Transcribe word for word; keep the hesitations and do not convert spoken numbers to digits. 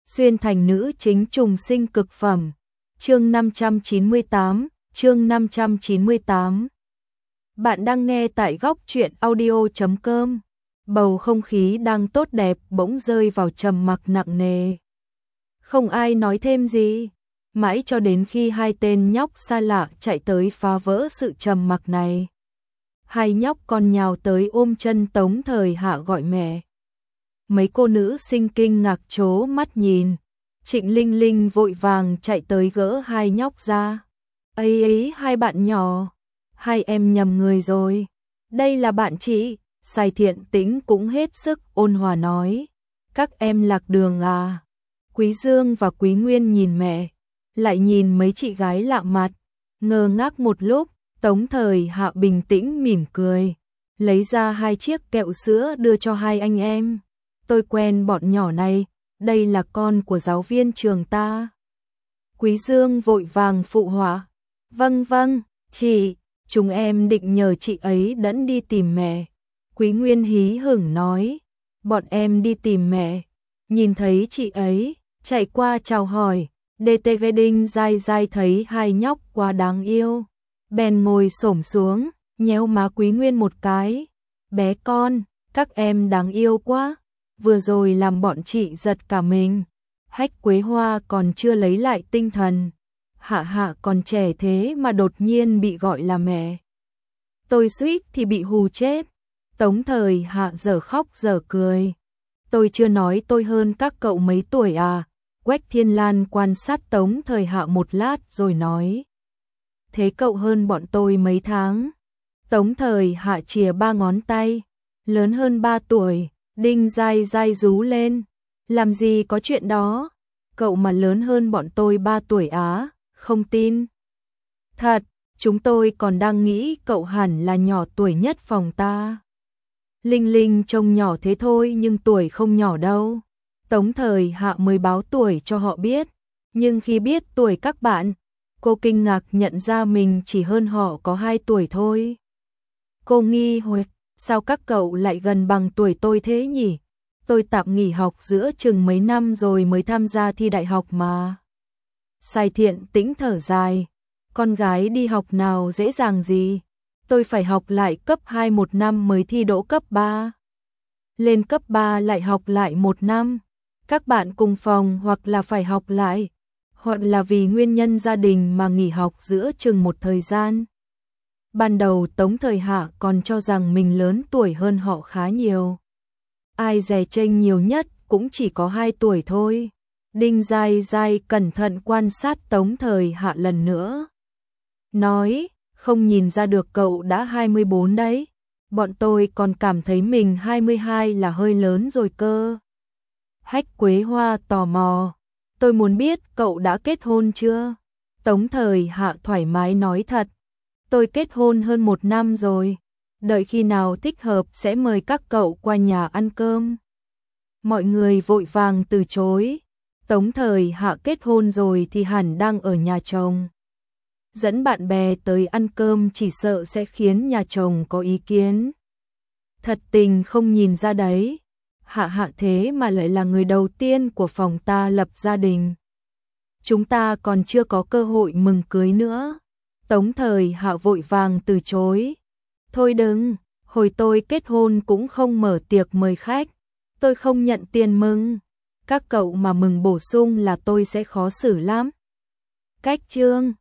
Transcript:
xuyên thành nữ chính trùng sinh cực phẩm. Chương năm trăm chín mươi tám, chương năm trăm chín mươi tám. Bạn đang nghe tại góc truyện audio chấm com. Bầu không khí đang tốt đẹp bỗng rơi vào trầm mặc nặng nề. Không ai nói thêm gì, mãi cho đến khi hai tên nhóc xa lạ chạy tới phá vỡ sự trầm mặc này. Hai nhóc còn nhào tới ôm chân Tống Thời Hạ gọi mẹ. Mấy cô nữ sinh kinh ngạc trố mắt nhìn. Trịnh Linh Linh vội vàng chạy tới gỡ hai nhóc ra. Ấy ấy, hai bạn nhỏ, hai em nhầm người rồi. Đây là bạn chị. Sài Thiện Tĩnh cũng hết sức ôn hòa nói. Các em lạc đường à? Quý Dương và Quý Nguyên nhìn mẹ, lại nhìn mấy chị gái lạ mặt, ngơ ngác một lúc. Tống Thời Hạ bình tĩnh mỉm cười, lấy ra hai chiếc kẹo sữa đưa cho hai anh em. Tôi quen bọn nhỏ này, đây là con của giáo viên trường ta. Quý Dương vội vàng phụ họa. Vâng vâng, chị, chúng em định nhờ chị ấy dẫn đi tìm mẹ. Quý Nguyên hí hửng nói, bọn em đi tìm mẹ. Nhìn thấy chị ấy, chạy qua chào hỏi. đê tê vê Đinh dai dai thấy hai nhóc quá đáng yêu, bèn ngồi xổm xuống, nhéo má Quý Nguyên một cái. Bé con, các em đáng yêu quá, vừa rồi làm bọn chị giật cả mình. Hách Quế Hoa còn chưa lấy lại tinh thần. Hạ Hạ còn trẻ thế mà đột nhiên bị gọi là mẹ. Tôi suýt thì bị hù chết. Tống Thời Hạ giờ khóc giờ cười. Tôi chưa nói tôi hơn các cậu mấy tuổi à? Quách Thiên Lan quan sát Tống Thời Hạ một lát rồi nói. Thế cậu hơn bọn tôi mấy tháng? Tống Thời Hạ chìa ba ngón tay. Lớn hơn ba tuổi. Đinh dai dai rú lên. Làm gì có chuyện đó? Cậu mà lớn hơn bọn tôi ba tuổi á? Không tin. Thật, chúng tôi còn đang nghĩ cậu hẳn là nhỏ tuổi nhất phòng ta. Linh Linh trông nhỏ thế thôi nhưng tuổi không nhỏ đâu. Tống Thời Hạ mới báo tuổi cho họ biết. Nhưng khi biết tuổi các bạn, cô kinh ngạc nhận ra mình chỉ hơn họ có hai tuổi thôi. Cô nghi hoặc, sao các cậu lại gần bằng tuổi tôi thế nhỉ? Tôi tạm nghỉ học giữa chừng mấy năm rồi mới tham gia thi đại học mà. Sài Thiện Tĩnh thở dài. Con gái đi học nào dễ dàng gì. Tôi phải học lại cấp hai một năm mới thi đỗ cấp ba. Lên cấp ba lại học lại một năm. Các bạn cùng phòng hoặc là phải học lại, hoặc là vì nguyên nhân gia đình mà nghỉ học giữa chừng một thời gian. Ban đầu Tống Thời Hạ còn cho rằng mình lớn tuổi hơn họ khá nhiều. Ai dè chênh nhiều nhất cũng chỉ có hai tuổi thôi. Đinh dai dai cẩn thận quan sát Tống Thời Hạ lần nữa. Nói, không nhìn ra được cậu đã hai mươi bốn đấy. Bọn tôi còn cảm thấy mình hai mươi hai là hơi lớn rồi cơ. Hách Quế Hoa tò mò. Tôi muốn biết cậu đã kết hôn chưa? Tống Thời Hạ thoải mái nói thật. Tôi kết hôn hơn một năm rồi. Đợi khi nào thích hợp sẽ mời các cậu qua nhà ăn cơm. Mọi người vội vàng từ chối. Tống Thời Hạ kết hôn rồi thì hẳn đang ở nhà chồng. Dẫn bạn bè tới ăn cơm chỉ sợ sẽ khiến nhà chồng có ý kiến. Thật tình không nhìn ra đấy. Hạ Hạ thế mà lại là người đầu tiên của phòng ta lập gia đình. Chúng ta còn chưa có cơ hội mừng cưới nữa. Tống Thời Hạ vội vàng từ chối. Thôi đừng, hồi tôi kết hôn cũng không mở tiệc mời khách. Tôi không nhận tiền mừng. Các cậu mà mừng bổ sung là tôi sẽ khó xử lắm. Cách chương